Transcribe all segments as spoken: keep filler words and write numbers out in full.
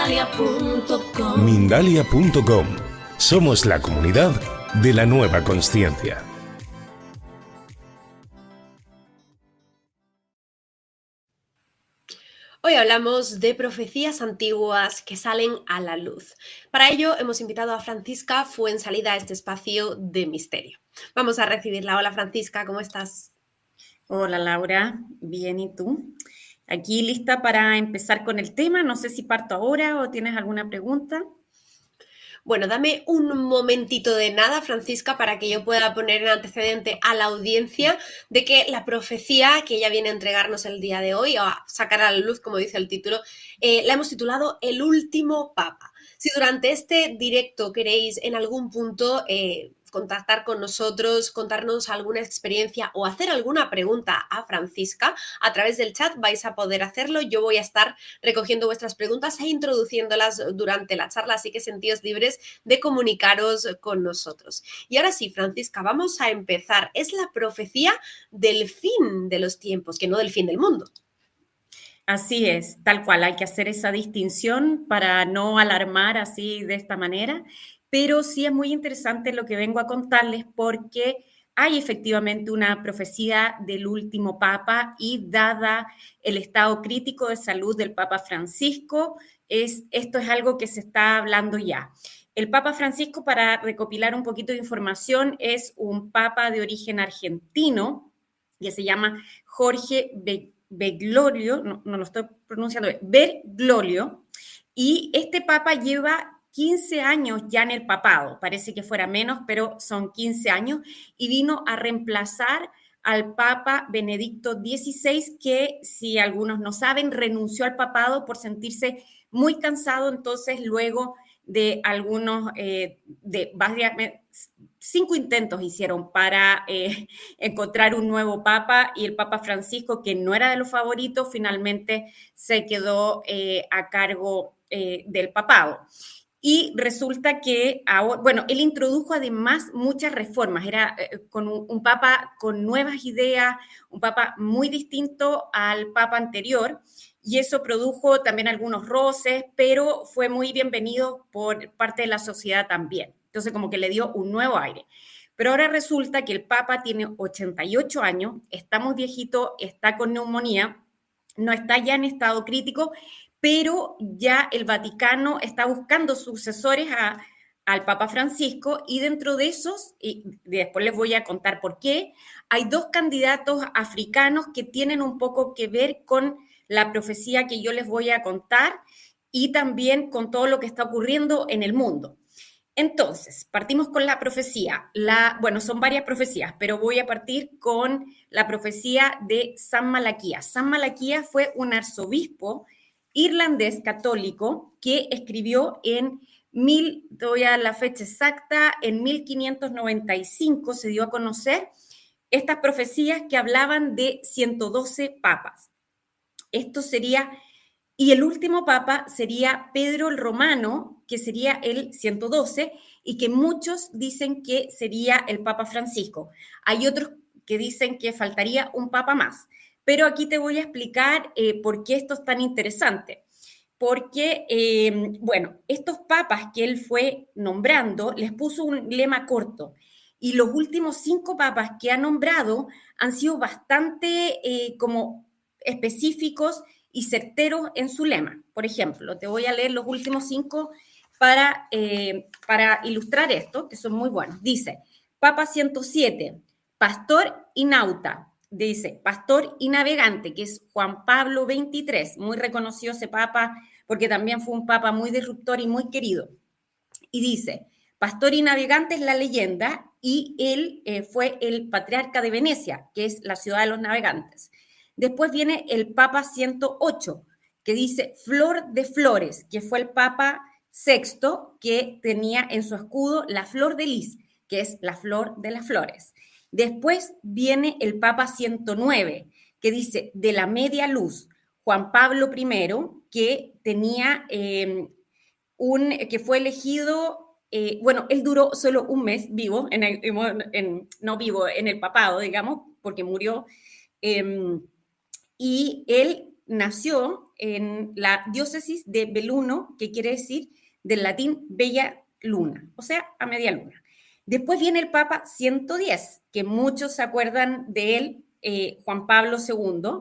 Mindalia punto com. Mindalia punto com. Somos la comunidad de la nueva consciencia. Hoy hablamos de profecías antiguas que salen a la luz. Para ello hemos invitado a Francisca Fuensalida a este espacio de misterio. Vamos a recibirla. Hola Francisca, ¿cómo estás? Hola Laura, bien, ¿y tú? Aquí lista para empezar con el tema. No sé si parto ahora o tienes alguna pregunta. Bueno, dame un momentito de nada, Francisca, para que yo pueda poner en antecedente a la audiencia de que la profecía que ella viene a entregarnos el día de hoy, o a sacar a la luz, como dice el título, eh, la hemos titulado El último Papa. Si durante este directo queréis en algún punto eh, contactar con nosotros, contarnos alguna experiencia o hacer alguna pregunta a Francisca, a través del chat vais a poder hacerlo. Yo voy a estar recogiendo vuestras preguntas e introduciéndolas durante la charla, así que sentíos libres de comunicaros con nosotros. Y ahora sí, Francisca, vamos a empezar. Es la profecía del fin de los tiempos, que no del fin del mundo. Así es, tal cual, hay que hacer esa distinción para no alarmar así de esta manera, pero sí es muy interesante lo que vengo a contarles porque hay efectivamente una profecía del último Papa y dada el estado crítico de salud del Papa Francisco, es, esto es algo que se está hablando ya. El Papa Francisco, para recopilar un poquito de información, es un Papa de origen argentino que se llama Jorge Be Bergoglio, no, no lo estoy pronunciando bien, Bergoglio, y este Papa lleva quince años ya en el papado, parece que fuera menos, pero son quince años, y vino a reemplazar al Papa Benedicto dieciséis, que, si algunos no saben, renunció al papado por sentirse muy cansado, entonces luego de algunos, eh, de varias, cinco intentos hicieron para eh, encontrar un nuevo papa, y el Papa Francisco, que no era de los favoritos, finalmente se quedó eh, a cargo eh, del papado. Y resulta que, ahora, bueno, él introdujo además muchas reformas, era eh, con un, un papa con nuevas ideas, un papa muy distinto al papa anterior, y eso produjo también algunos roces, pero fue muy bienvenido por parte de la sociedad también. Entonces, como que le dio un nuevo aire. Pero ahora resulta que el Papa tiene ochenta y ocho años, está muy viejito, está con neumonía, no está ya en estado crítico, pero ya el Vaticano está buscando sucesores a, al Papa Francisco, y dentro de esos, y después les voy a contar por qué, hay dos candidatos africanos que tienen un poco que ver con la profecía que yo les voy a contar y también con todo lo que está ocurriendo en el mundo. Entonces, partimos con la profecía. La, bueno, son varias profecías, pero voy a partir con la profecía de San Malaquías. San Malaquías fue un arzobispo irlandés católico que escribió en mil, te voy a dar la fecha exacta, en mil quinientos noventa y cinco se dio a conocer estas profecías que hablaban de ciento doce papas. Esto sería, y el último papa sería Pedro el Romano, que sería el ciento doce, y que muchos dicen que sería el Papa Francisco. Hay otros que dicen que faltaría un papa más, pero aquí te voy a explicar eh, por qué esto es tan interesante. Porque, eh, bueno, estos papas que él fue nombrando, les puso un lema corto, y los últimos cinco papas que ha nombrado han sido bastante eh, como específicos y certeros en su lema. Por ejemplo, te voy a leer los últimos cinco para, eh, para ilustrar esto, que son muy buenos. Dice, Papa ciento siete, pastor y nauta. Dice, pastor y navegante, que es Juan Pablo veintitrés, muy reconocido ese papa, porque también fue un papa muy disruptor y muy querido. Y dice, pastor y navegante es la leyenda, y él eh, fue el patriarca de Venecia, que es la ciudad de los navegantes. Después viene el Papa ciento ocho, que dice flor de flores, que fue el Papa sexto, que tenía en su escudo la flor de lis, que es la flor de las flores. Después viene el Papa ciento nueve, que dice de la media luz, Juan Pablo primero, que tenía eh, un, que fue elegido, eh, bueno, él duró solo un mes vivo, en el, en, no vivo, en el papado, digamos, porque murió, eh, y él nació en la diócesis de Belluno, que quiere decir del latín bella luna, o sea, a media luna. Después viene el Papa ciento diez, que muchos se acuerdan de él, eh, Juan Pablo segundo,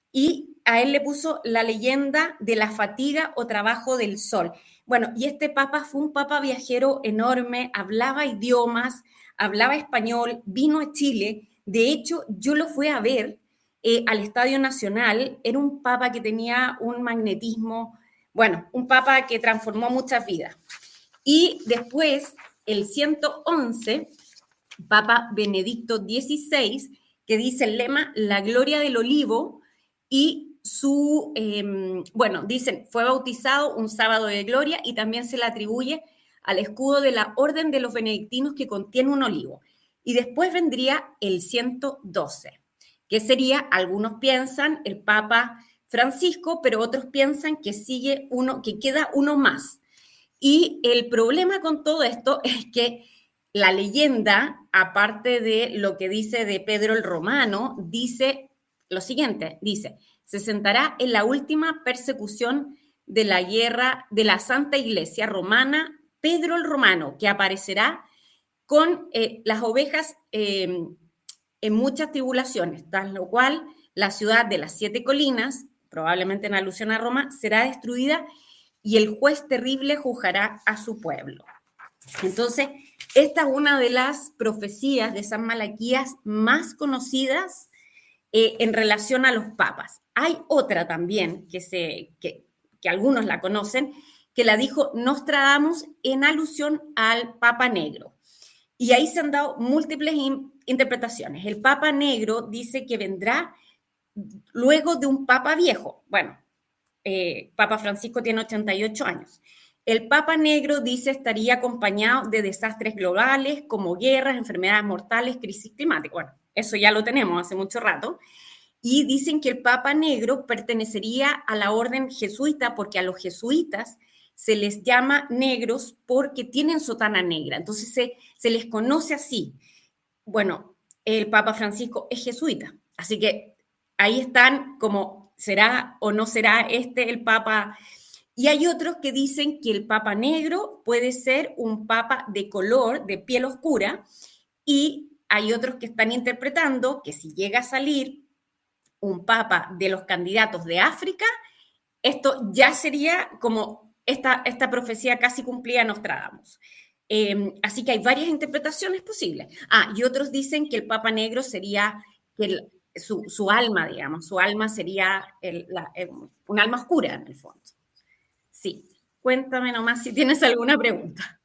y a él le puso la leyenda de la fatiga o trabajo del sol. Bueno, y este papa fue un papa viajero enorme, hablaba idiomas, hablaba español, vino a Chile. De hecho, yo lo fui a ver eh, al Estadio Nacional. Era un papa que tenía un magnetismo, bueno, un papa que transformó muchas vidas. Y después, el ciento once, Papa Benedicto dieciséis, que dice el lema, la gloria del olivo, y su, eh, bueno, dicen, fue bautizado un sábado de gloria y también se le atribuye al escudo de la Orden de los Benedictinos que contiene un olivo. Y después vendría el ciento doce, que sería, algunos piensan, el Papa Francisco, pero otros piensan que sigue uno, que queda uno más. Y el problema con todo esto es que la leyenda, aparte de lo que dice de Pedro el Romano, dice lo siguiente, dice, se sentará en la última persecución de la guerra de la Santa Iglesia Romana, Pedro el Romano, que aparecerá con eh, las ovejas eh, en muchas tribulaciones, tras lo cual la ciudad de las siete colinas, probablemente en alusión a Roma, será destruida y el juez terrible juzgará a su pueblo. Entonces, esta es una de las profecías de San Malaquías más conocidas eh, en relación a los papas. Hay otra también que, se, que, que algunos la conocen, que la dijo Nostradamus en alusión al Papa Negro. Y ahí se han dado múltiples in, interpretaciones. El Papa Negro dice que vendrá luego de un Papa viejo. Bueno, eh, Papa Francisco tiene ochenta y ocho años. El Papa Negro dice estaría acompañado de desastres globales como guerras, enfermedades mortales, crisis climática. Bueno, eso ya lo tenemos hace mucho rato. Y dicen que el Papa Negro pertenecería a la orden jesuita porque a los jesuitas se les llama negros porque tienen sotana negra. Entonces se, se les conoce así. Bueno, el Papa Francisco es jesuita. Así que ahí están como será o no será este el Papa. Y hay otros que dicen que el Papa Negro puede ser un Papa de color, de piel oscura, y hay otros que están interpretando que si llega a salir un Papa de los candidatos de África, esto ya sería como esta, esta profecía casi cumplida Nostradamus. Eh, así que hay varias interpretaciones posibles. Ah, y otros dicen que el Papa Negro sería que el, su, su alma, digamos, su alma sería el, la, el, un alma oscura en el fondo. Sí, cuéntame nomás si tienes alguna pregunta.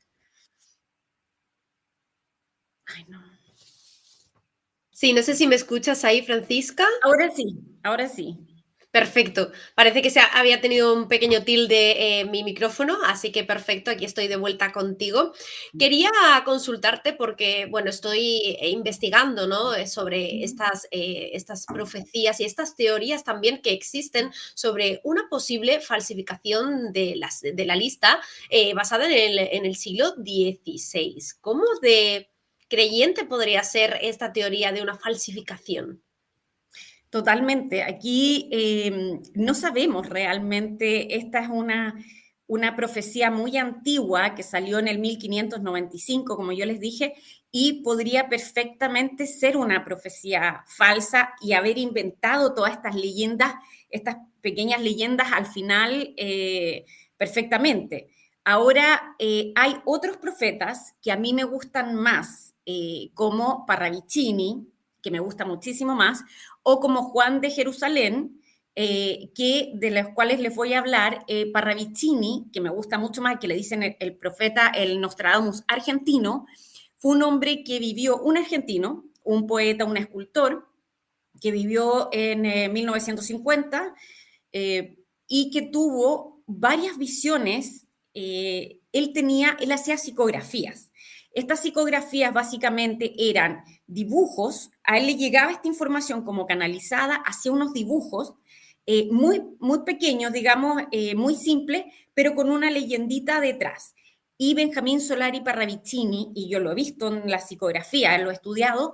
Ay, no. Sí, no sé si me escuchas ahí, Francisca. Ahora sí, ahora sí. Perfecto. Parece que se había tenido un pequeño tilde eh, mi micrófono, así que perfecto, aquí estoy de vuelta contigo. Quería consultarte porque, bueno, estoy investigando, ¿no?, sobre estas, eh, estas profecías y estas teorías también que existen sobre una posible falsificación de, las, de la lista eh, basada en el, en el siglo dieciséis. ¿Cómo de creyente podría ser esta teoría de una falsificación? Totalmente. Aquí eh, no sabemos realmente, esta es una, una profecía muy antigua que salió en el mil quinientos noventa y cinco, como yo les dije, y podría perfectamente ser una profecía falsa y haber inventado todas estas leyendas, estas pequeñas leyendas al final eh, perfectamente. Ahora, eh, hay otros profetas que a mí me gustan más, eh, como Parravicini, que me gusta muchísimo más, o como Juan de Jerusalén, eh, que, de los cuales les voy a hablar. eh, Parravicini, que me gusta mucho más, que le dicen el, el profeta, el Nostradamus argentino, fue un hombre que vivió, un argentino, un poeta, un escultor, que vivió en eh, mil novecientos cincuenta eh, y que tuvo varias visiones. Eh, él tenía, él hacía psicografías. Estas psicografías básicamente eran dibujos, a él le llegaba esta información como canalizada hacia unos dibujos eh, muy, muy pequeños, digamos, eh, muy simples, pero con una leyendita detrás. Y Benjamín Solari Parravicini, y yo lo he visto en la psicografía, lo he estudiado,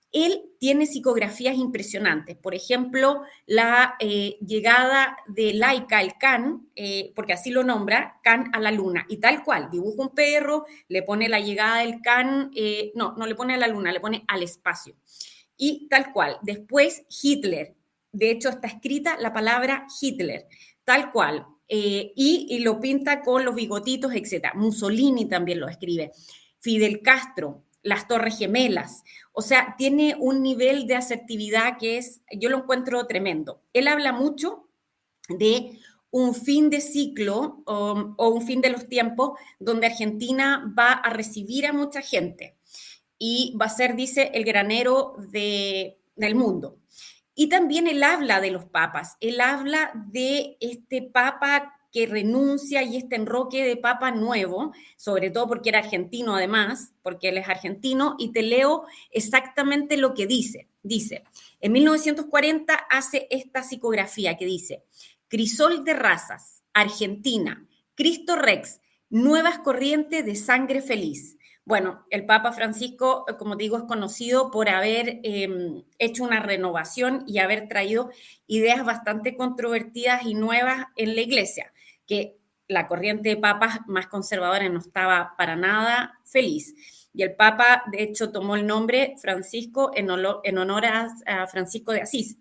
él tiene psicografías impresionantes. Por ejemplo, la eh, llegada de Laika, el Can, eh, porque así lo nombra, Can a la luna. Y tal cual, dibuja un perro, le pone la llegada del Can, eh, no, no le pone a la luna, le pone al espacio. Y tal cual. Después, Hitler. De hecho, está escrita la palabra Hitler, tal cual. Eh, y, y lo pinta con los bigotitos, etcétera. Mussolini también lo escribe. Fidel Castro, las Torres Gemelas. O sea, tiene un nivel de asertividad que es, yo lo encuentro tremendo. Él habla mucho de un fin de ciclo um, o un fin de los tiempos donde Argentina va a recibir a mucha gente y va a ser, dice, el granero de, del mundo. Y también él habla de los papas, él habla de este papa que renuncia y este enroque de papa nuevo, sobre todo porque era argentino además, porque él es argentino, y te leo exactamente lo que dice. Dice, en mil novecientos cuarenta hace esta psicografía que dice, crisol de razas, Argentina, Cristo Rex, nuevas corrientes de sangre feliz. Bueno, el Papa Francisco, como digo, es conocido por haber eh, hecho una renovación y haber traído ideas bastante controvertidas y nuevas en la Iglesia, que la corriente de papas más conservadora no estaba para nada feliz. Y el Papa, de hecho, tomó el nombre Francisco en, honor, en honor a, a Francisco de Asís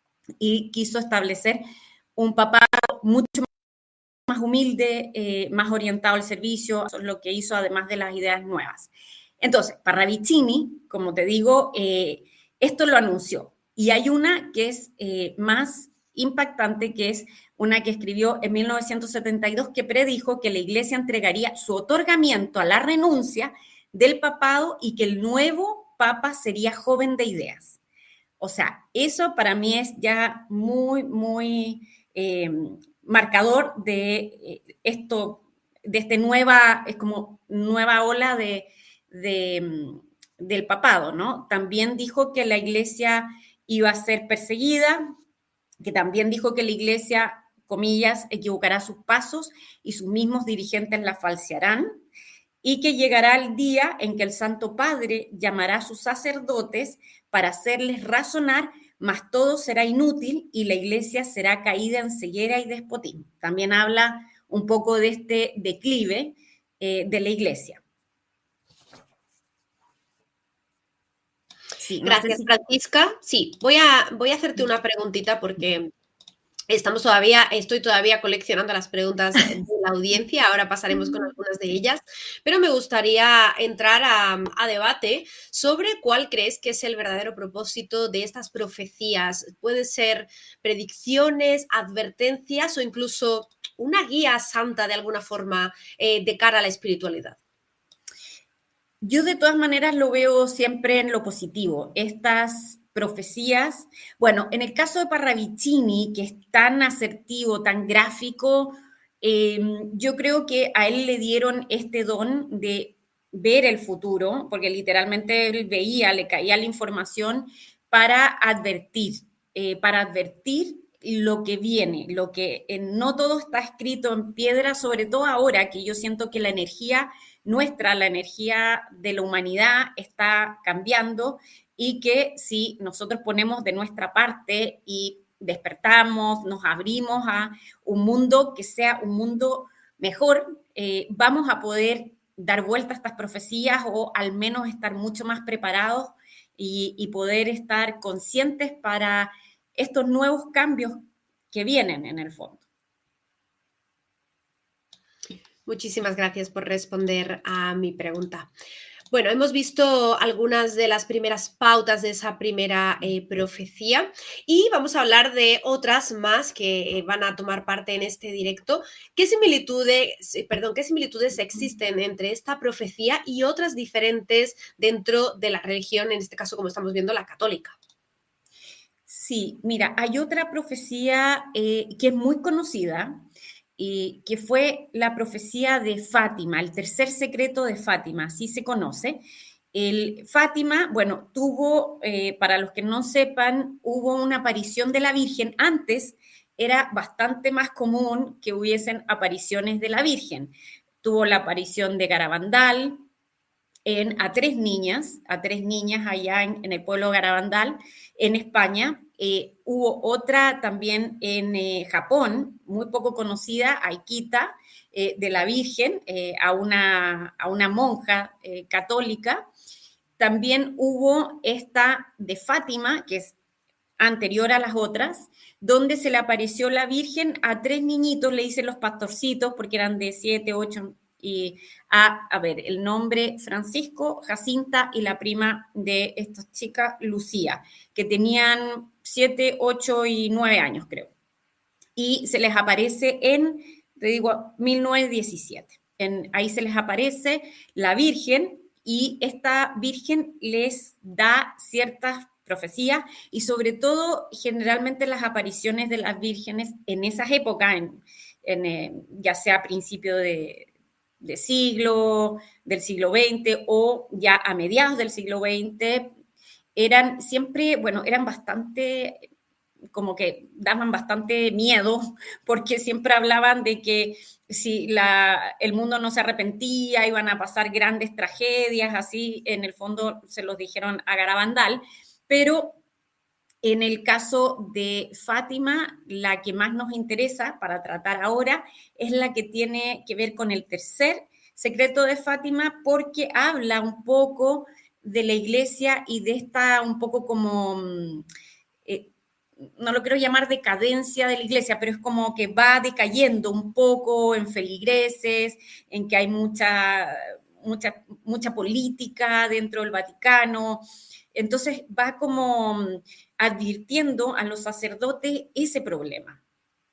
y quiso establecer un papado mucho más más humilde, eh, más orientado al servicio, eso es lo que hizo además de las ideas nuevas. Entonces, Parravicini, como te digo, eh, esto lo anunció. Y hay una que es eh, más impactante, que es una que escribió en mil novecientos setenta y dos, que predijo que la Iglesia entregaría su otorgamiento a la renuncia del papado y que el nuevo papa sería joven de ideas. O sea, eso para mí es ya muy, muy... Eh, marcador de esto, de esta nueva, es como nueva ola de, de, del papado, ¿no? También dijo que la Iglesia iba a ser perseguida, que también dijo que la Iglesia, comillas, equivocará sus pasos y sus mismos dirigentes la falsearán, y que llegará el día en que el Santo Padre llamará a sus sacerdotes para hacerles razonar, mas todo será inútil y la Iglesia será caída en ceguera y despotismo. También habla un poco de este declive eh, de la Iglesia. Sí, no Gracias, sé si... Francisca. Sí, voy a, voy a hacerte una preguntita porque estamos todavía, estoy todavía coleccionando las preguntas de la audiencia, ahora pasaremos con algunas de ellas, pero me gustaría entrar a, a debate sobre cuál crees que es el verdadero propósito de estas profecías. Pueden ser predicciones, advertencias o incluso una guía santa de alguna forma eh, de cara a la espiritualidad. Yo de todas maneras lo veo siempre en lo positivo. Estas profecías, bueno, en el caso de Parravicini, que es tan asertivo, tan gráfico, eh, yo creo que a él le dieron este don de ver el futuro, porque literalmente él veía, le caía la información para advertir, eh, para advertir lo que viene, lo que eh, no todo está escrito en piedra, sobre todo ahora que yo siento que la energía nuestra, la energía de la humanidad está cambiando y que si nosotros ponemos de nuestra parte y despertamos, nos abrimos a un mundo que sea un mundo mejor, eh, vamos a poder dar vuelta a estas profecías o al menos estar mucho más preparados y, y poder estar conscientes para estos nuevos cambios que vienen en el fondo. Muchísimas gracias por responder a mi pregunta. Bueno, hemos visto algunas de las primeras pautas de esa primera eh, profecía y vamos a hablar de otras más que eh, van a tomar parte en este directo. ¿Qué similitudes, perdón, qué similitudes existen entre esta profecía y otras diferentes dentro de la religión, en este caso, como estamos viendo, la católica? Sí, mira, hay otra profecía eh, que es muy conocida, y que fue la profecía de Fátima, el tercer secreto de Fátima, así se conoce. El Fátima, bueno, tuvo, eh, para los que no sepan, hubo una aparición de la Virgen. Antes era bastante más común que hubiesen apariciones de la Virgen. Tuvo la aparición de Garabandal, en, a tres niñas, a tres niñas allá en, en el pueblo de Garabandal, en España. Eh, hubo otra también en eh, Japón, muy poco conocida, Aikita, eh, de la Virgen, eh, a, una, a una monja eh, católica. También hubo esta de Fátima, que es anterior a las otras, donde se le apareció la Virgen a tres niñitos, le dicen los pastorcitos, porque eran de siete, ocho, y a, a ver, el nombre Francisco, Jacinta y la prima de estas chicas, Lucía, que tenían siete, ocho y nueve años, creo. Y se les aparece en, te digo, mil novecientos diecisiete. En, ahí se les aparece la Virgen y esta Virgen les da ciertas profecías y sobre todo generalmente las apariciones de las vírgenes en esas épocas, en, en, eh, ya sea a principio de, de siglo, del siglo veinte o ya a mediados del siglo veinte, eran siempre, bueno, eran bastante, como que daban bastante miedo, porque siempre hablaban de que si la, el mundo no se arrepentía, iban a pasar grandes tragedias, así en el fondo se los dijeron a Garabandal, pero en el caso de Fátima, la que más nos interesa para tratar ahora es la que tiene que ver con el tercer secreto de Fátima, porque habla un poco de la iglesia y de esta un poco como, eh, no lo quiero llamar decadencia de la iglesia, pero es como que va decayendo un poco en feligreses, en que hay mucha, mucha, mucha política dentro del Vaticano. Entonces va como advirtiendo a los sacerdotes ese problema.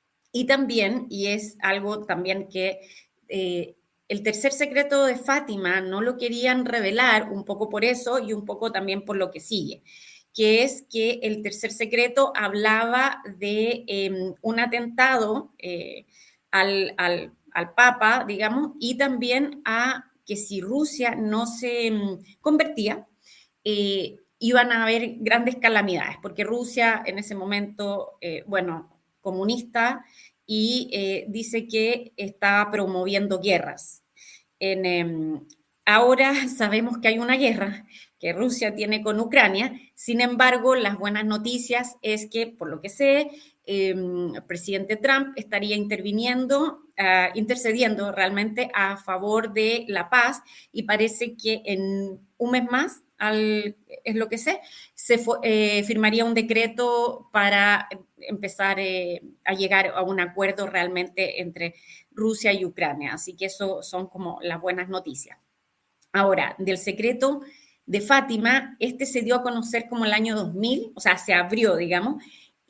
Y también, y es algo también que eh, el tercer secreto de Fátima no lo querían revelar, un poco por eso y un poco también por lo que sigue, que es que el tercer secreto hablaba de eh, un atentado eh, al, al, al Papa, digamos, y también a que si Rusia no se um, convertía, eh, iban a haber grandes calamidades, porque Rusia en ese momento, eh, bueno, comunista, y eh, dice que está promoviendo guerras. En, eh, ahora sabemos que hay una guerra que Rusia tiene con Ucrania, sin embargo, las buenas noticias es que, por lo que sé, eh, el presidente Trump estaría interviniendo, uh, intercediendo realmente a favor de la paz y parece que en un mes más, al, es lo que sé, se eh, firmaría un decreto para empezar eh, a llegar a un acuerdo realmente entre Rusia y Ucrania. Así que eso son como las buenas noticias. Ahora, del secreto de Fátima, este se dio a conocer como el año dos mil, o sea, se abrió, digamos,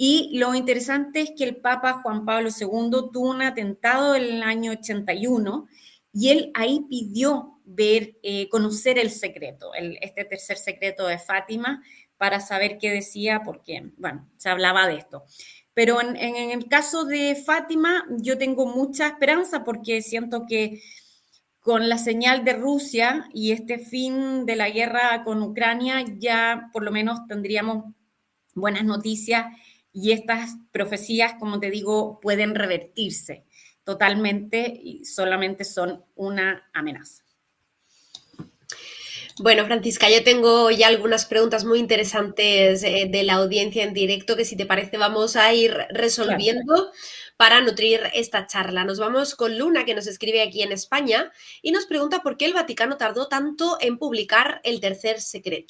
y lo interesante es que el Papa Juan Pablo segundo tuvo un atentado en el año ochenta y uno y él ahí pidió ver, eh, conocer el secreto, el, este tercer secreto de Fátima, para saber qué decía, porque, bueno, se hablaba de esto. Pero en, en el caso de Fátima, yo tengo mucha esperanza porque siento que con la señal de Rusia y este fin de la guerra con Ucrania, ya por lo menos tendríamos buenas noticias y estas profecías, como te digo, pueden revertirse totalmente y solamente son una amenaza. Bueno, Francisca, yo tengo ya algunas preguntas muy interesantes eh, de la audiencia en directo que, si te parece, vamos a ir resolviendo claro. para nutrir esta charla. Nos vamos con Luna, que nos escribe aquí en España y nos pregunta por qué el Vaticano tardó tanto en publicar el tercer secreto.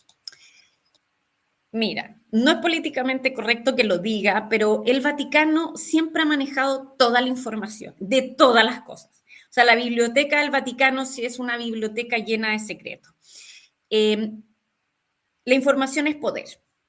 Mira, no es políticamente correcto que lo diga, pero el Vaticano siempre ha manejado toda la información, de todas las cosas. O sea, la biblioteca del Vaticano sí es una biblioteca llena de secretos. Eh, la información es poder.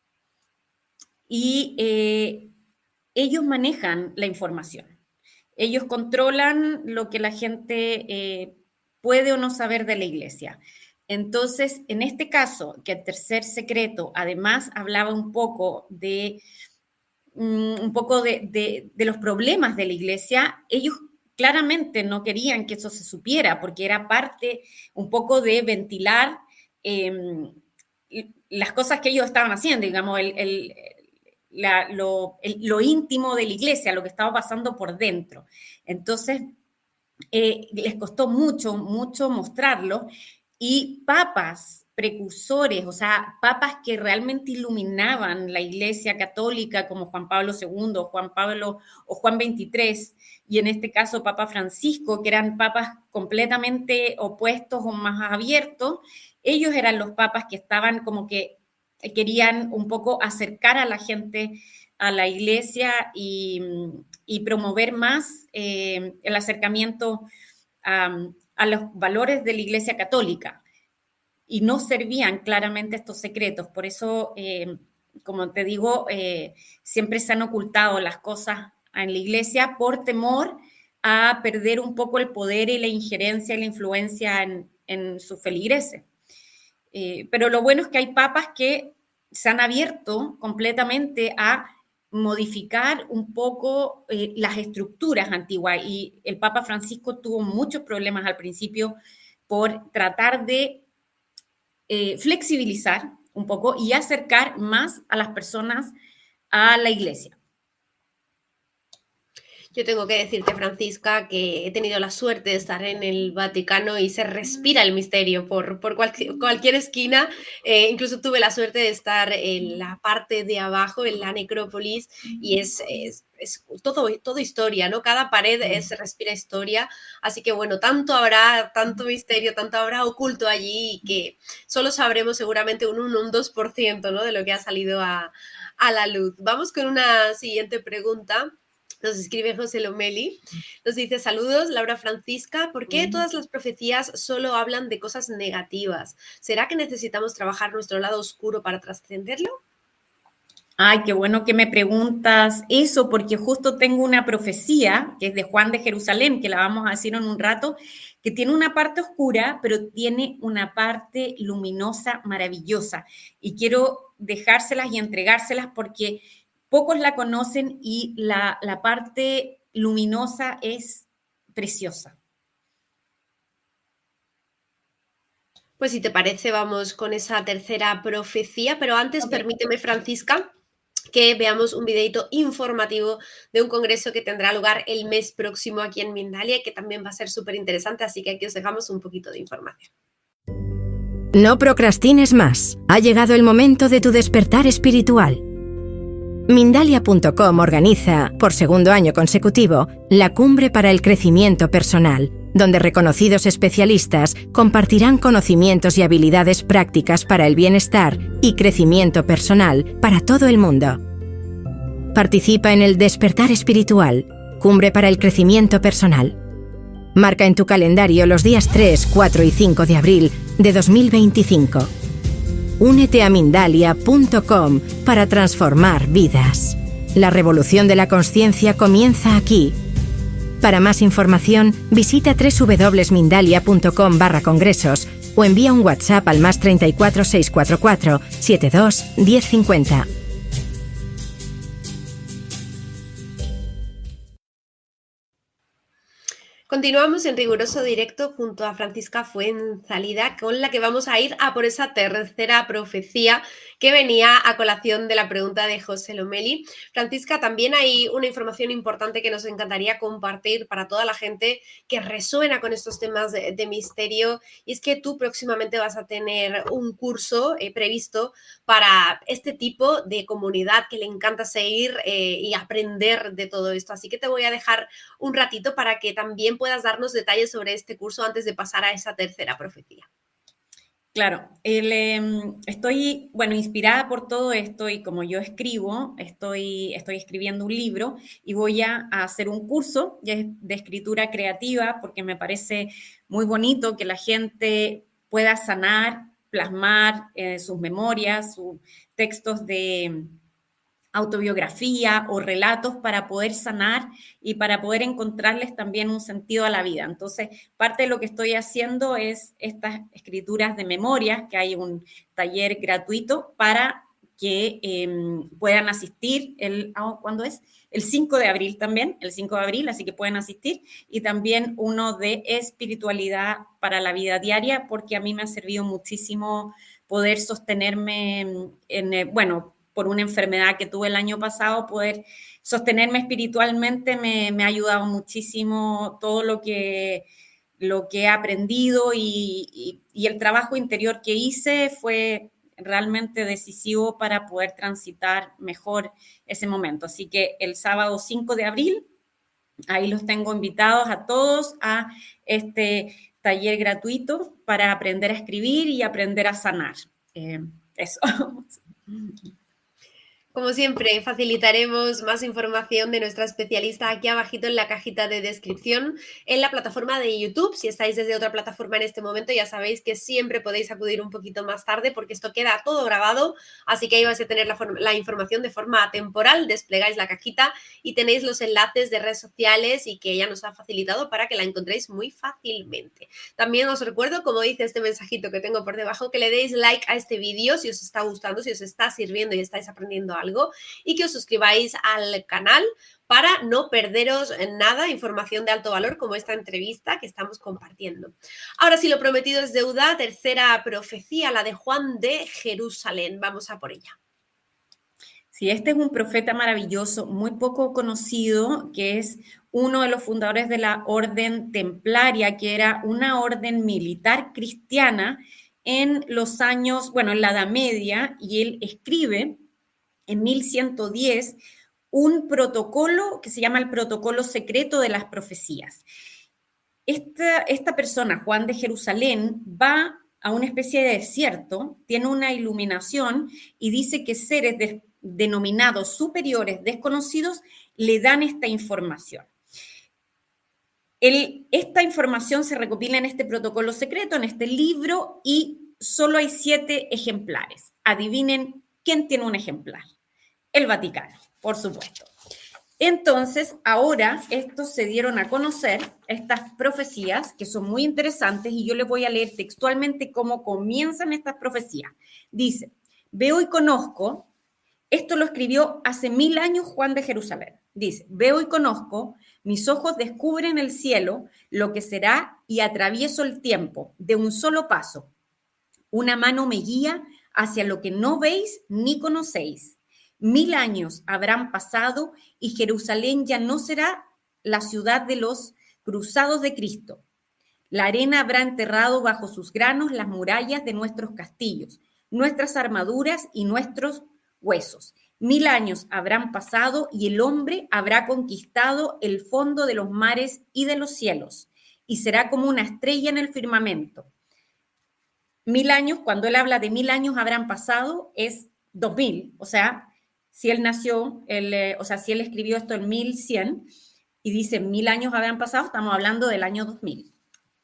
Y eh, ellos manejan la información. Ellos controlan lo que la gente eh, puede o no saber de la iglesia. Entonces, en este caso, que el tercer secreto además hablaba un poco de, um, un poco de, de, de los problemas de la iglesia, ellos claramente no querían que eso se supiera, porque era parte un poco de ventilar eh, las cosas que ellos estaban haciendo, digamos, el, el, la, lo, el, lo íntimo de la iglesia, lo que estaba pasando por dentro. Entonces, eh, les costó mucho, mucho mostrarlo. y papas precursores, o sea, papas que realmente iluminaban la Iglesia Católica, como Juan Pablo segundo, Juan Pablo o Juan veintitrés, y en este caso Papa Francisco, que eran papas completamente opuestos o más abiertos. Ellos eran los papas que estaban como que querían un poco acercar a la gente a la Iglesia y, y promover más eh, el acercamiento a, a los valores de la Iglesia Católica. Y no servían claramente estos secretos. Por eso, eh, como te digo, eh, siempre se han ocultado las cosas en la Iglesia por temor a perder un poco el poder y la injerencia y la influencia en, en sus feligreses. Eh, pero lo bueno es que hay papas que se han abierto completamente a modificar un poco eh, las estructuras antiguas, y el Papa Francisco tuvo muchos problemas al principio por tratar de eh, flexibilizar un poco y acercar más a las personas a la Iglesia. Yo tengo que decirte, Francisca, que he tenido la suerte de estar en el Vaticano y se respira el misterio por, por cualquier, cualquier esquina. Eh, incluso tuve la suerte de estar en la parte de abajo, en la necrópolis, y es, es, es todo, todo historia, ¿no? Cada pared es, se respira historia. Así que, bueno, tanto habrá, tanto misterio, tanto habrá oculto allí, que solo sabremos seguramente un uno, un dos por ciento, ¿no? De lo que ha salido a, a la luz. Vamos con una siguiente pregunta. Nos escribe José Lomeli, nos dice: saludos, Laura Francisca, ¿por qué todas las profecías solo hablan de cosas negativas? ¿Será que necesitamos trabajar nuestro lado oscuro para trascenderlo? Ay, qué bueno que me preguntas eso, porque justo tengo una profecía, que es de Juan de Jerusalén, que la vamos a decir en un rato, que tiene una parte oscura, pero tiene una parte luminosa, maravillosa. Y quiero dejárselas y entregárselas porque pocos la conocen y la, la parte luminosa es preciosa. Pues si te parece, vamos con esa tercera profecía, pero antes okay. Permíteme, Francisca, que veamos un videito informativo de un congreso que tendrá lugar el mes próximo aquí en Mindalia y que también va a ser súper interesante, así que aquí os dejamos un poquito de información. No procrastines más. Ha llegado el momento de tu despertar espiritual. Mindalia punto com organiza, por segundo año consecutivo, la Cumbre para el Crecimiento Personal, donde reconocidos especialistas compartirán conocimientos y habilidades prácticas para el bienestar y crecimiento personal para todo el mundo. Participa en el Despertar Espiritual, Cumbre para el Crecimiento Personal. Marca en tu calendario los días tres, cuatro y cinco de abril de dos mil veinticinco. Únete a Mindalia punto com para transformar vidas. La revolución de la consciencia comienza aquí. Para más información, visita doble u doble u doble u punto mindalia punto com barra congresos o envía un WhatsApp al más treinta y cuatro, seiscientos cuarenta y cuatro, setenta y dos, diez cincuenta. Continuamos en riguroso directo junto a Francisca Fuenzalida, con la que vamos a ir a por esa tercera profecía que venía a colación de la pregunta de José Lomeli. Francisca, también hay una información importante que nos encantaría compartir para toda la gente que resuena con estos temas de, de misterio, y es que tú próximamente vas a tener un curso eh, previsto para este tipo de comunidad que le encanta seguir eh, y aprender de todo esto. Así que te voy a dejar un ratito para que también puedas darnos detalles sobre este curso antes de pasar a esa tercera profecía. Claro, el, eh, estoy, bueno, inspirada por todo esto y como yo escribo, estoy, estoy escribiendo un libro y voy a, a hacer un curso de, de escritura creativa porque me parece muy bonito que la gente pueda sanar, plasmar eh, sus memorias, sus textos de autobiografía o relatos para poder sanar y para poder encontrarles también un sentido a la vida. Entonces, parte de lo que estoy haciendo es estas escrituras de memorias, que hay un taller gratuito para que eh, puedan asistir, el, ¿cuándo es? El cinco de abril también, el cinco de abril, así que pueden asistir, y también uno de espiritualidad para la vida diaria, porque a mí me ha servido muchísimo poder sostenerme en, en bueno, por una enfermedad que tuve el año pasado, poder sostenerme espiritualmente me, me ha ayudado muchísimo todo lo que, lo que he aprendido y, y, y el trabajo interior que hice fue realmente decisivo para poder transitar mejor ese momento. Así que el sábado cinco de abril, ahí los tengo invitados a todos a este taller gratuito para aprender a escribir y aprender a sanar. Eh, eso. Como siempre, facilitaremos más información de nuestra especialista aquí abajito en la cajita de descripción en la plataforma de YouTube. Si estáis desde otra plataforma en este momento, ya sabéis que siempre podéis acudir un poquito más tarde porque esto queda todo grabado, así que ahí vais a tener la, la información de forma temporal, desplegáis la cajita y tenéis los enlaces de redes sociales y que ella nos ha facilitado para que la encontréis muy fácilmente. También os recuerdo, como dice este mensajito que tengo por debajo, que le deis like a este vídeo si os está gustando, si os está sirviendo y estáis aprendiendo algo, y que os suscribáis al canal para no perderos nada, información de alto valor como esta entrevista que estamos compartiendo. Ahora sí, lo prometido es deuda, tercera profecía, la de Juan de Jerusalén. Vamos a por ella. Sí, este es un profeta maravilloso, muy poco conocido, que es uno de los fundadores de la orden templaria, que era una orden militar cristiana en los años, bueno, en la Edad Media, y él escribe en mil ciento diez, un protocolo que se llama el protocolo secreto de las profecías. Esta, esta persona, Juan de Jerusalén, va a una especie de desierto, tiene una iluminación y dice que seres de, denominados superiores desconocidos le dan esta información. El, esta información se recopila en este protocolo secreto, en este libro, y solo hay siete ejemplares. Adivinen quién tiene un ejemplar. El Vaticano, por supuesto. Entonces, ahora estos se dieron a conocer, estas profecías, que son muy interesantes, y yo les voy a leer textualmente cómo comienzan estas profecías. Dice, veo y conozco, esto lo escribió hace mil años Juan de Jerusalén. Dice, veo y conozco, mis ojos descubren el cielo, lo que será, y atravieso el tiempo de un solo paso. Una mano me guía hacia lo que no veis ni conocéis. Mil años habrán pasado y Jerusalén ya no será la ciudad de los cruzados de Cristo. La arena habrá enterrado bajo sus granos las murallas de nuestros castillos, nuestras armaduras y nuestros huesos. Mil años habrán pasado y el hombre habrá conquistado el fondo de los mares y de los cielos y será como una estrella en el firmamento. Mil años, cuando él habla de mil años habrán pasado, es dos mil, o sea, si él nació, él, eh, o sea, si él escribió esto en mil cien y dice mil años habrán pasado, estamos hablando del año dos mil.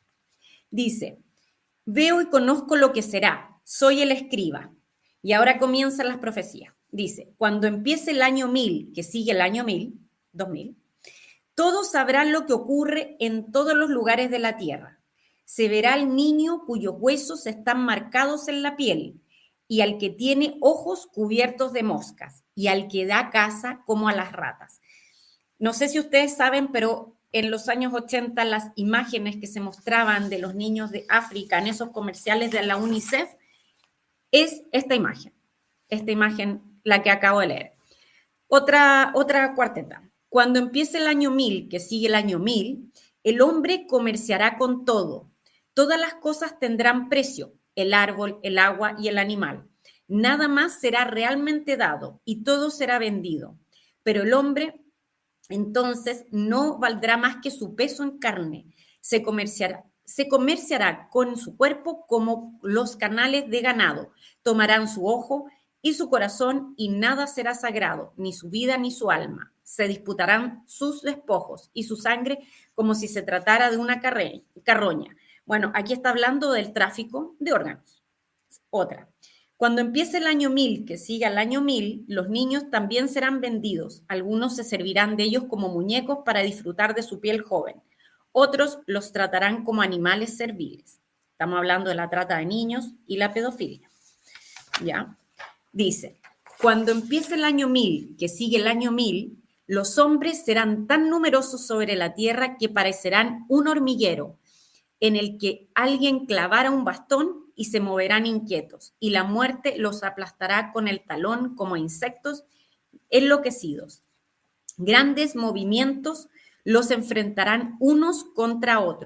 Dice, veo y conozco lo que será, soy el escriba. Y ahora comienzan las profecías. Dice, cuando empiece el año mil, que sigue el año mil, dos mil, todos sabrán lo que ocurre en todos los lugares de la tierra. Se verá al niño cuyos huesos están marcados en la piel, y al que tiene ojos cubiertos de moscas, y al que da caza como a las ratas. No sé si ustedes saben, pero en los años ochenta las imágenes que se mostraban de los niños de África en esos comerciales de la UNICEF es esta imagen, esta imagen la que acabo de leer. Otra, otra cuarteta. Cuando empiece el año mil, que sigue el año mil, el hombre comerciará con todo. Todas las cosas tendrán precio, el árbol, el agua y el animal. Nada más será realmente dado y todo será vendido. Pero el hombre entonces no valdrá más que su peso en carne. Se comerciará, se comerciará con su cuerpo como los canales de ganado. Tomarán su ojo y su corazón y nada será sagrado, ni su vida ni su alma. Se disputarán sus despojos y su sangre como si se tratara de una carroña. Bueno, aquí está hablando del tráfico de órganos. Otra. Cuando empiece el año mil, que siga el año mil, los niños también serán vendidos. Algunos se servirán de ellos como muñecos para disfrutar de su piel joven. Otros los tratarán como animales serviles. Estamos hablando de la trata de niños y la pedofilia. ¿Ya? Dice, cuando empiece el año mil, que sigue el año mil, los hombres serán tan numerosos sobre la tierra que parecerán un hormiguero, en el que alguien clavara un bastón y se moverán inquietos, y la muerte los aplastará con el talón como insectos enloquecidos. Grandes movimientos los enfrentarán unos contra otros.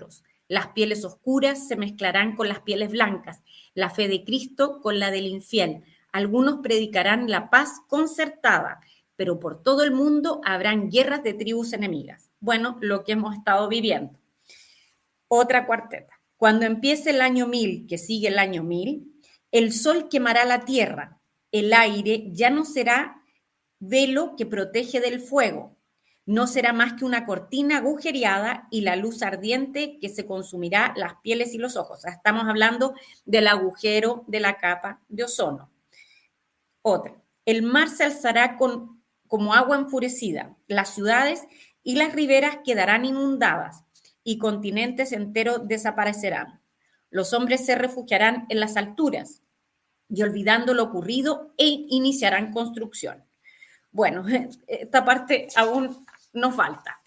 Las pieles oscuras se mezclarán con las pieles blancas, la fe de Cristo con la del infiel. Algunos predicarán la paz concertada, pero por todo el mundo habrán guerras de tribus enemigas. Bueno, lo que hemos estado viviendo. Otra cuarteta. Cuando empiece el año mil, que sigue el año mil, el sol quemará la tierra, el aire ya no será velo que protege del fuego, no será más que una cortina agujereada y la luz ardiente que se consumirá las pieles y los ojos. O sea, estamos hablando del agujero de la capa de ozono. Otra, el mar se alzará con, como agua enfurecida, las ciudades y las riberas quedarán inundadas y continentes enteros desaparecerán. Los hombres se refugiarán en las alturas y olvidando lo ocurrido e iniciarán construcción. Bueno, esta parte aún nos falta.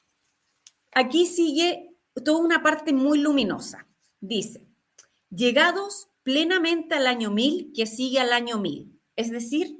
Aquí sigue toda una parte muy luminosa. Dice, llegados plenamente al año mil, que sigue al año mil, es decir,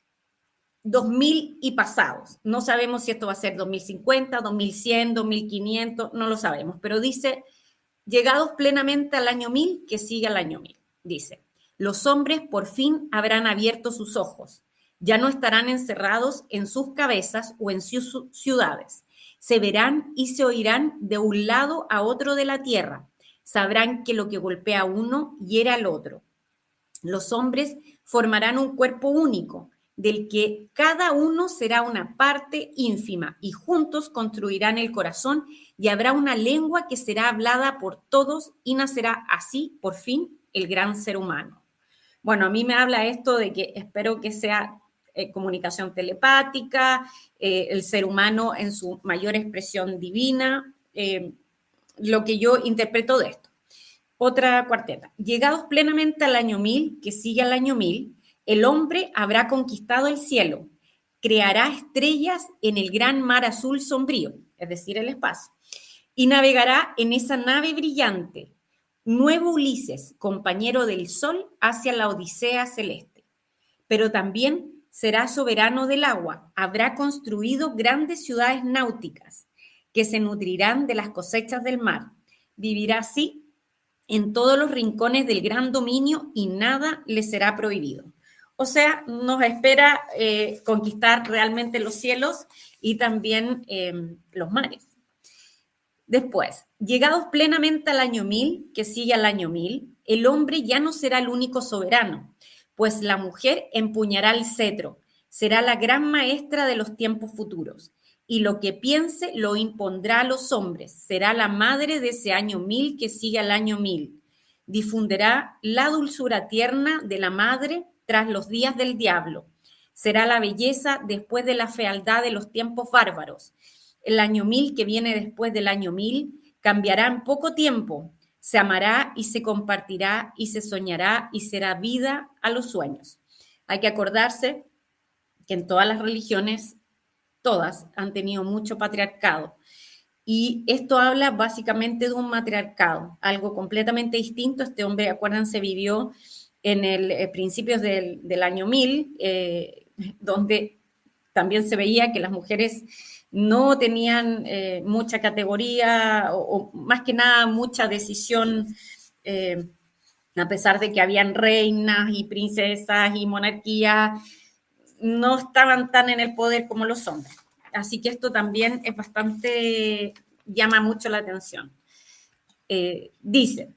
dos mil y pasados. No sabemos si esto va a ser dos mil cincuenta, dos mil cien, dos mil quinientos, no lo sabemos, pero dice, llegados plenamente al año mil, que sigue al año mil. Dice, los hombres por fin habrán abierto sus ojos. Ya no estarán encerrados en sus cabezas o en sus ciudades. Se verán y se oirán de un lado a otro de la tierra. Sabrán que lo que golpea a uno hiere al otro. Los hombres formarán un cuerpo único, del que cada uno será una parte ínfima, y juntos construirán el corazón, y habrá una lengua que será hablada por todos, y nacerá así, por fin, el gran ser humano. Bueno, a mí me habla esto de que espero que sea Eh, comunicación telepática, eh, el ser humano en su mayor expresión divina, eh, lo que yo interpreto de esto. Otra cuarteta. Llegados plenamente al año mil, que sigue al año mil, el hombre habrá conquistado el cielo, creará estrellas en el gran mar azul sombrío, es decir, el espacio, y navegará en esa nave brillante, nuevo Ulises, compañero del sol, hacia la Odisea celeste. Pero también será soberano del agua, habrá construido grandes ciudades náuticas que se nutrirán de las cosechas del mar. Vivirá así en todos los rincones del gran dominio y nada le será prohibido. O sea, nos espera eh, conquistar realmente los cielos y también eh, los mares. Después, llegados plenamente al año mil, que sigue al año mil, el hombre ya no será el único soberano, pues la mujer empuñará el cetro, será la gran maestra de los tiempos futuros, y lo que piense lo impondrá a los hombres, será la madre de ese año mil que sigue al año mil, difundirá la dulzura tierna de la madre tras los días del diablo, será la belleza después de la fealdad de los tiempos bárbaros. El año mil que viene después del año mil cambiará en poco tiempo, se amará y se compartirá y se soñará y será vida a los sueños. Hay que acordarse que en todas las religiones, todas han tenido mucho patriarcado. Y esto habla básicamente de un matriarcado, algo completamente distinto. Este hombre, acuérdense, vivió en el eh, principios del, del año mil, eh, donde también se veía que las mujeres no tenían eh, mucha categoría o, o más que nada mucha decisión, eh, a pesar de que habían reinas y princesas y monarquías, no estaban tan en el poder como los hombres. Así que esto también es bastante, llama mucho la atención. Eh, dice,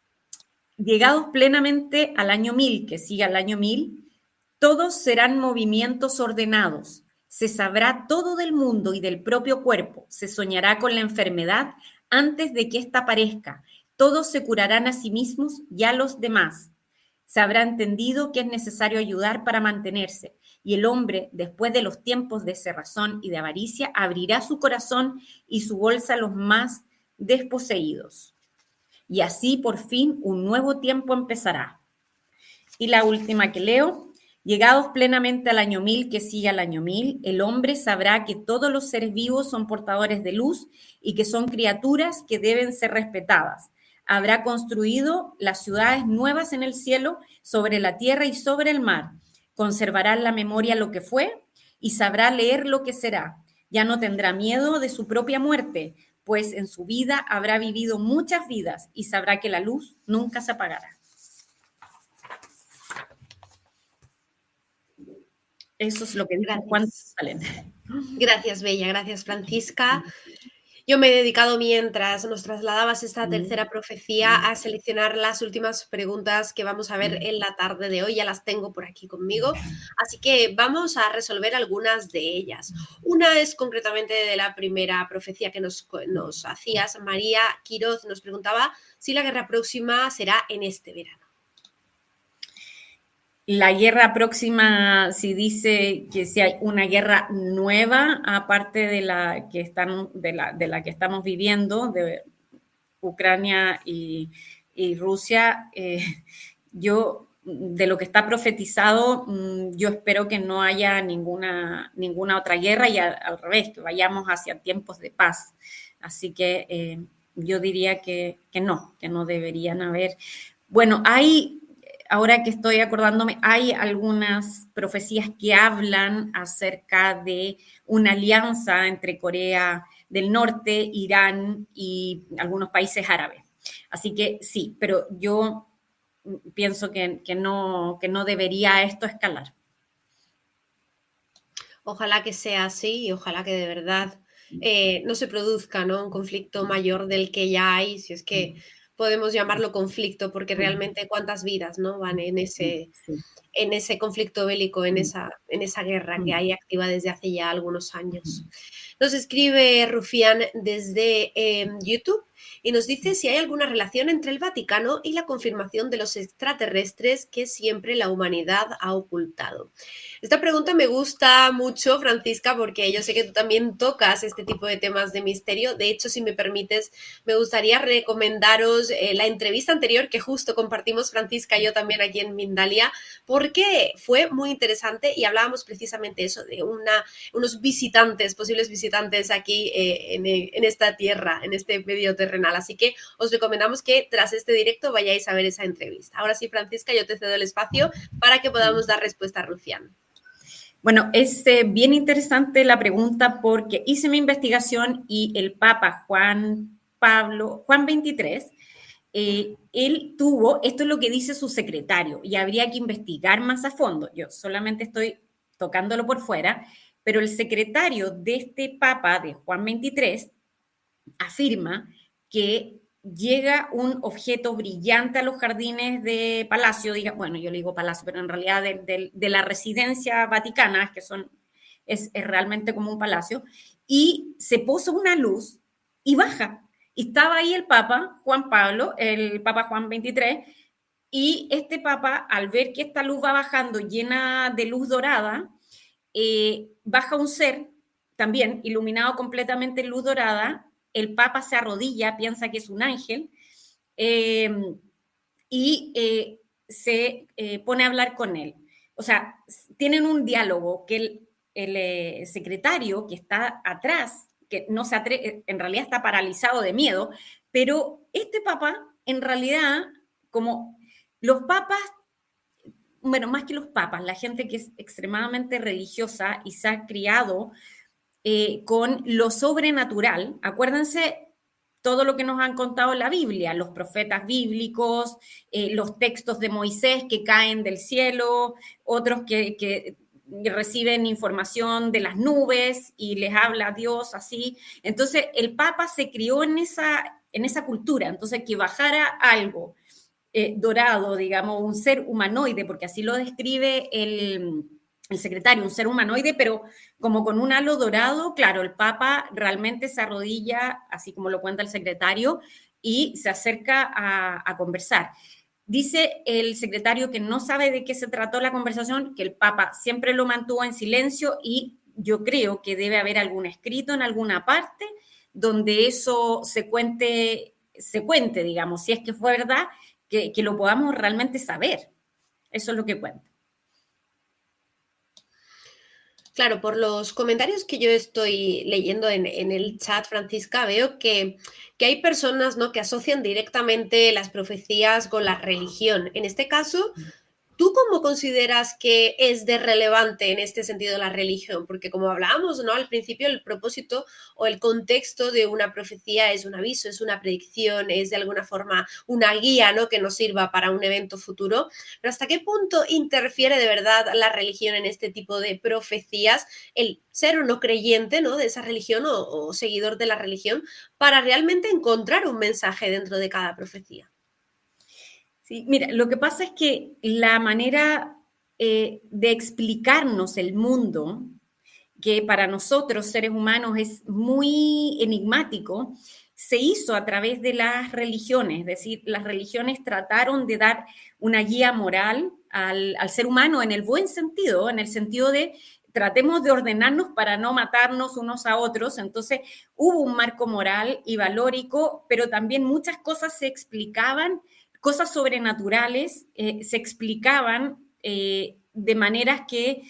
llegados plenamente al año mil, que sigue al año mil, todos serán movimientos ordenados. Se sabrá todo del mundo y del propio cuerpo. Se soñará con la enfermedad antes de que ésta aparezca. Todos se curarán a sí mismos y a los demás. Se habrá entendido que es necesario ayudar para mantenerse. Y el hombre, después de los tiempos de cerrazón y de avaricia, abrirá su corazón y su bolsa a los más desposeídos. Y así, por fin, un nuevo tiempo empezará. Y la última que leo. Llegados plenamente al año mil, que sigue al año mil, el hombre sabrá que todos los seres vivos son portadores de luz y que son criaturas que deben ser respetadas. Habrá construido las ciudades nuevas en el cielo, sobre la tierra y sobre el mar. Conservará en la memoria lo que fue y sabrá leer lo que será. Ya no tendrá miedo de su propia muerte, pues en su vida habrá vivido muchas vidas y sabrá que la luz nunca se apagará. Eso es lo que dijo Juan Jerusalén. Gracias, Bella. Gracias, Francisca. Yo me he dedicado, mientras nos trasladabas esta tercera profecía, a seleccionar las últimas preguntas que vamos a ver en la tarde de hoy. Ya las tengo por aquí conmigo. Así que vamos a resolver algunas de ellas. Una es concretamente de la primera profecía que nos, nos hacías. María Quiroz nos preguntaba si la guerra próxima será en este verano. La guerra próxima, si dice que si hay una guerra nueva, aparte de la que, están, de la, de la que estamos viviendo, de Ucrania y, y Rusia, eh, yo, de lo que está profetizado, yo espero que no haya ninguna, ninguna otra guerra y al, al revés, que vayamos hacia tiempos de paz. Así que eh, yo diría que, que no, que no deberían haber. Bueno, hay... Ahora que estoy acordándome, hay algunas profecías que hablan acerca de una alianza entre Corea del Norte, Irán y algunos países árabes. Así que sí, pero yo pienso que, que, no, que no debería esto escalar. Ojalá que sea así y ojalá que de verdad eh, no se produzca, ¿no?, un conflicto mayor del que ya hay, si es que podemos llamarlo conflicto, porque realmente cuántas vidas, ¿no?, van en ese, en ese conflicto bélico, en esa, en esa guerra que hay activa desde hace ya algunos años. Nos escribe Rufián desde eh, YouTube y nos dice si hay alguna relación entre el Vaticano y la confirmación de los extraterrestres que siempre la humanidad ha ocultado. Esta pregunta me gusta mucho, Francisca, porque yo sé que tú también tocas este tipo de temas de misterio. De hecho, si me permites, me gustaría recomendaros eh, la entrevista anterior que justo compartimos Francisca y yo también aquí en Mindalia, porque fue muy interesante y hablábamos precisamente eso, de una, unos visitantes, posibles visitantes aquí eh, en, en esta tierra, en este medio terrenal. Así que os recomendamos que tras este directo vayáis a ver esa entrevista. Ahora sí, Francisca, yo te cedo el espacio para que podamos dar respuesta a Rufián. Bueno, es eh, bien interesante la pregunta porque hice mi investigación y el Papa Juan Pablo, Juan veintitrés, eh, él tuvo, esto es lo que dice su secretario, y habría que investigar más a fondo. Yo solamente estoy tocándolo por fuera, pero el secretario de este Papa, de Juan veintitrés, afirma que llega un objeto brillante a los jardines de Palacio, diga, bueno, yo le digo Palacio, pero en realidad de, de, de la residencia vaticana, que son, es, es realmente como un palacio, y se puso una luz y baja. Y estaba ahí el Papa Juan Pablo, el Papa Juan veintitrés, y este Papa, al ver que esta luz va bajando llena de luz dorada, eh, baja un ser también iluminado completamente en luz dorada. El Papa se arrodilla, piensa que es un ángel, eh, y eh, se eh, pone a hablar con él. O sea, tienen un diálogo que el, el eh, secretario que está atrás, que no se atreve, en realidad está paralizado de miedo, pero este Papa, en realidad, como los papas, bueno, más que los papas, la gente que es extremadamente religiosa y se ha criado Eh, con lo sobrenatural, acuérdense todo lo que nos han contado en la Biblia, los profetas bíblicos, eh, los textos de Moisés que caen del cielo, otros que, que reciben información de las nubes y les habla Dios así. Entonces, el Papa se crió en esa, en esa cultura, entonces que bajara algo eh, dorado, digamos, un ser humanoide, porque así lo describe el... el secretario, un ser humanoide, pero como con un halo dorado, claro, el Papa realmente se arrodilla, así como lo cuenta el secretario, y se acerca a, a conversar. Dice el secretario que no sabe de qué se trató la conversación, que el Papa siempre lo mantuvo en silencio y yo creo que debe haber algún escrito en alguna parte donde eso se cuente, se cuente, digamos, si es que fue verdad, que, que lo podamos realmente saber. Eso es lo que cuenta. Claro, por los comentarios que yo estoy leyendo en, en el chat, Francisca, veo que, que hay personas, ¿no?, que asocian directamente las profecías con la religión. En este caso, ¿Tú cómo consideras que es de relevante en este sentido la religión? Porque como hablábamos, ¿no? Al principio el propósito o el contexto de una profecía es un aviso, es una predicción, es de alguna forma una guía, ¿no? Que nos sirva para un evento futuro. Pero ¿hasta qué punto interfiere de verdad la religión en este tipo de profecías? El ser o no creyente, ¿no? De esa religión o, o seguidor de la religión para realmente encontrar un mensaje dentro de cada profecía. Sí, mira, lo que pasa es que la manera eh, de explicarnos el mundo, que para nosotros seres humanos es muy enigmático, se hizo a través de las religiones, es decir, las religiones trataron de dar una guía moral al, al ser humano en el buen sentido, en el sentido de tratemos de ordenarnos para no matarnos unos a otros. Entonces hubo un marco moral y valórico, pero también muchas cosas se explicaban, cosas sobrenaturales eh, se explicaban eh, de maneras que,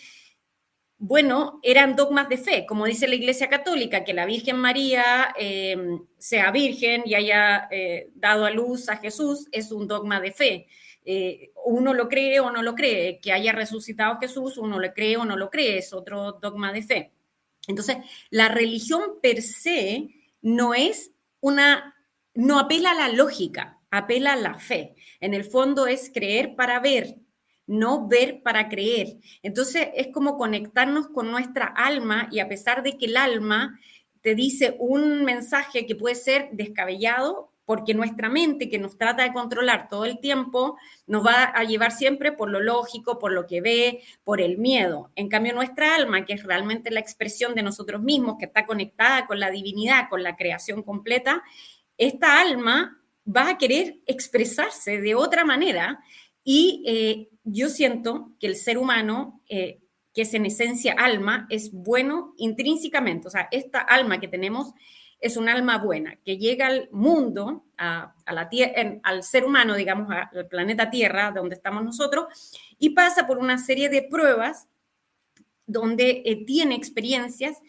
bueno, eran dogmas de fe, como dice la Iglesia Católica, que la Virgen María eh, sea virgen y haya eh, dado a luz a Jesús, es un dogma de fe. Eh, uno lo cree o no lo cree, que haya resucitado Jesús, uno lo cree o no lo cree, es otro dogma de fe. Entonces, la religión per se no es una, no apela a la lógica, apela a la fe. En el fondo es creer para ver, no ver para creer. Entonces es como conectarnos con nuestra alma y a pesar de que el alma te dice un mensaje que puede ser descabellado, porque nuestra mente que nos trata de controlar todo el tiempo nos va a llevar siempre por lo lógico, por lo que ve, por el miedo. En cambio, nuestra alma, que es realmente la expresión de nosotros mismos, que está conectada con la divinidad, con la creación completa, esta alma va a querer expresarse de otra manera y eh, yo siento que el ser humano, eh, que es en esencia alma, es bueno intrínsecamente. O sea, esta alma que tenemos es un alma buena, que llega al mundo, a, a la tierra, al ser humano, digamos, al planeta Tierra, donde estamos nosotros, y pasa por una serie de pruebas donde eh, tiene experiencias.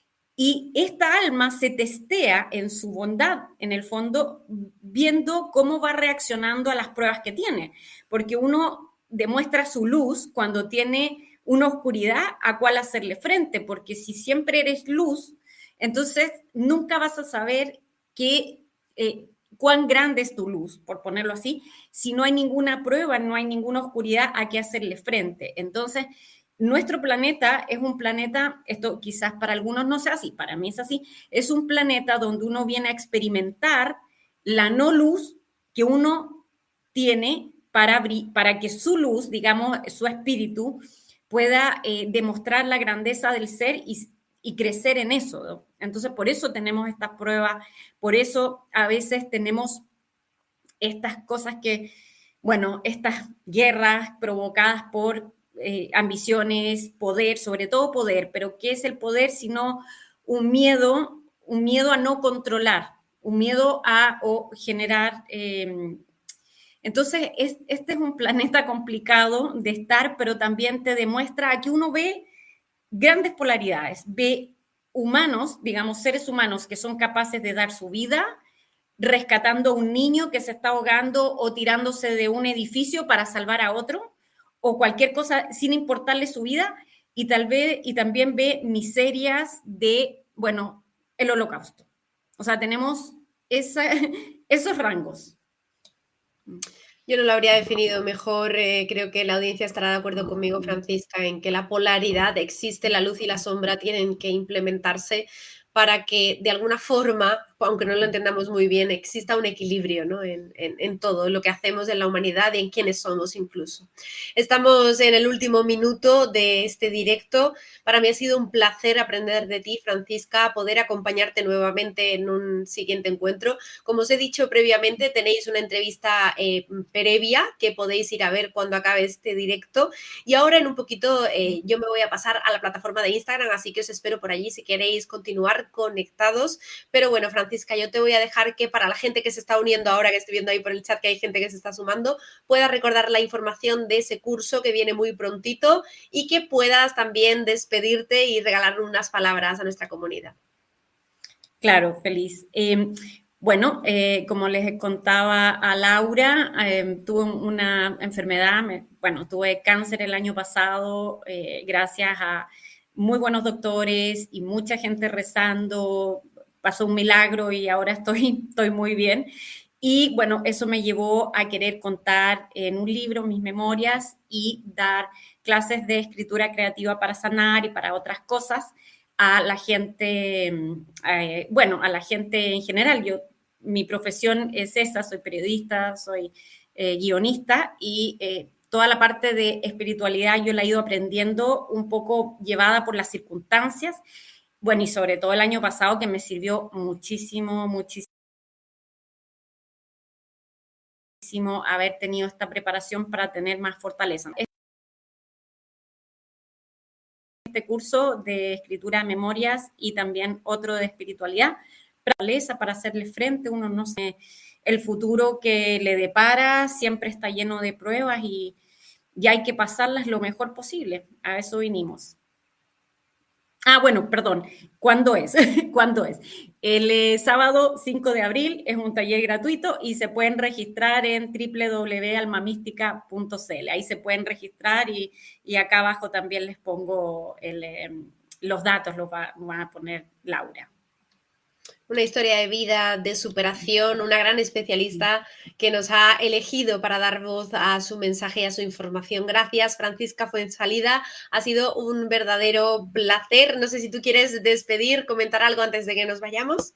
Y esta alma se testea en su bondad, en el fondo, viendo cómo va reaccionando a las pruebas que tiene. Porque uno demuestra su luz cuando tiene una oscuridad a cuál hacerle frente. Porque si siempre eres luz, entonces nunca vas a saber qué, eh, cuán grande es tu luz, por ponerlo así. Si no hay ninguna prueba, no hay ninguna oscuridad a qué hacerle frente. Entonces, nuestro planeta es un planeta, esto quizás para algunos no sea así, para mí es así, es un planeta donde uno viene a experimentar la no luz que uno tiene para, para que su luz, digamos, su espíritu, pueda eh, demostrar la grandeza del ser y, y crecer en eso, ¿no? Entonces, por eso tenemos estas pruebas, por eso a veces tenemos estas cosas que, bueno, estas guerras provocadas por Eh, ambiciones, poder, sobre todo poder, pero ¿qué es el poder sino un miedo, un miedo a no controlar, un miedo a o generar... Eh, entonces, es, este es un planeta complicado de estar, pero también te demuestra que uno ve grandes polaridades, ve humanos, digamos, seres humanos que son capaces de dar su vida rescatando a un niño que se está ahogando o tirándose de un edificio para salvar a otro, o cualquier cosa sin importarle su vida, y tal vez, y también ve miserias de, bueno, el holocausto. O sea, tenemos esa, esos rangos. Yo no lo habría definido mejor, eh, creo que la audiencia estará de acuerdo conmigo, Francisca, en que la polaridad existe, la luz y la sombra tienen que implementarse para que de alguna forma, aunque no lo entendamos muy bien, exista un equilibrio, ¿no? en, en, en todo lo que hacemos en la humanidad y en quiénes somos incluso. Estamos en el último minuto de este directo. Para mí ha sido un placer aprender de ti, Francisca, poder acompañarte nuevamente en un siguiente encuentro. Como os he dicho previamente, tenéis una entrevista eh, previa que podéis ir a ver cuando acabe este directo. Y ahora en un poquito eh, yo me voy a pasar a la plataforma de Instagram, así que os espero por allí si queréis continuar conectados. Pero bueno, Francisca, yo te voy a dejar que para la gente que se está uniendo ahora, que estoy viendo ahí por el chat que hay gente que se está sumando, puedas recordar la información de ese curso que viene muy prontito y que puedas también despedirte y regalar unas palabras a nuestra comunidad. Claro, feliz. Eh, Bueno, eh, como les contaba a Laura, eh, tuve una enfermedad, me, bueno, tuve cáncer el año pasado, eh, gracias a muy buenos doctores y mucha gente rezando, pasó un milagro y ahora estoy, estoy muy bien. Y bueno, eso me llevó a querer contar en un libro mis memorias y dar clases de escritura creativa para sanar y para otras cosas a la gente, eh, bueno, a la gente en general. Yo mi profesión es esa, soy periodista, soy eh, guionista y eh, toda la parte de espiritualidad yo la he ido aprendiendo un poco llevada por las circunstancias, bueno, y sobre todo el año pasado que me sirvió muchísimo, muchísimo haber tenido esta preparación para tener más fortaleza. Este curso de escritura de memorias y también otro de espiritualidad, para hacerle frente, uno no sabe el futuro que le depara, siempre está lleno de pruebas y, y hay que pasarlas lo mejor posible. A eso vinimos. Ah, bueno, perdón, ¿cuándo es? ¿Cuándo es? El eh, sábado cinco de abril es un taller gratuito y se pueden registrar en doble u doble u doble u punto alma mística punto c l. Ahí se pueden registrar y, y acá abajo también les pongo el, eh, los datos, los va, va a poner Laura. Una historia de vida, de superación, una gran especialista que nos ha elegido para dar voz a su mensaje y a su información. Gracias, Francisca Fuenzalida. Ha sido un verdadero placer. No sé si tú quieres despedir, comentar algo antes de que nos vayamos.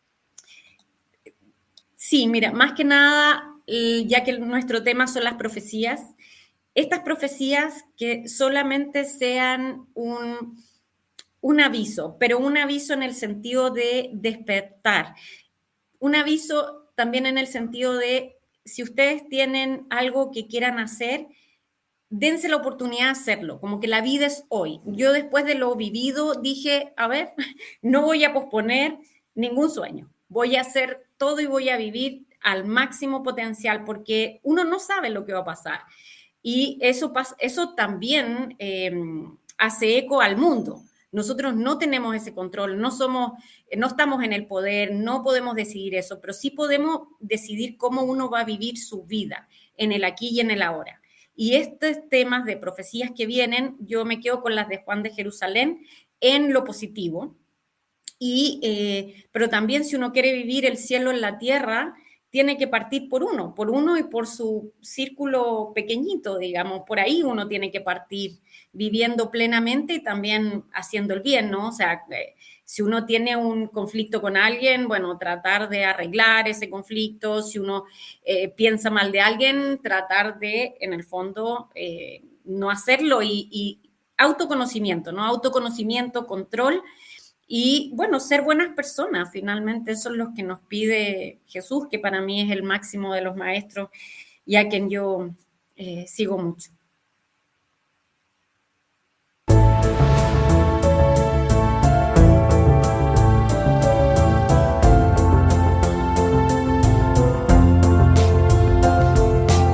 Sí, mira, más que nada, ya que nuestro tema son las profecías, estas profecías que solamente sean un... un aviso, pero un aviso en el sentido de despertar. Un aviso también en el sentido de, si ustedes tienen algo que quieran hacer, dense la oportunidad de hacerlo, como que la vida es hoy. Yo después de lo vivido dije, a ver, no voy a posponer ningún sueño, voy a hacer todo y voy a vivir al máximo potencial, porque uno no sabe lo que va a pasar. Y eso, eso también eh, hace eco al mundo. Nosotros no tenemos ese control, no somos, no estamos en el poder, no podemos decidir eso, pero sí podemos decidir cómo uno va a vivir su vida en el aquí y en el ahora. Y estos temas de profecías que vienen, yo me quedo con las de Juan de Jerusalén en lo positivo. Y, eh, pero también si uno quiere vivir el cielo en la tierra, tiene que partir por uno, por uno y por su círculo pequeñito, digamos, por ahí uno tiene que partir viviendo plenamente y también haciendo el bien, ¿no? O sea, eh, si uno tiene un conflicto con alguien, bueno, tratar de arreglar ese conflicto, si uno eh, piensa mal de alguien, tratar de, en el fondo, eh, no hacerlo y, y autoconocimiento, ¿no? Autoconocimiento, control. Y bueno, ser buenas personas, finalmente eso es lo que nos pide Jesús, que para mí es el máximo de los maestros y a quien yo eh, sigo mucho.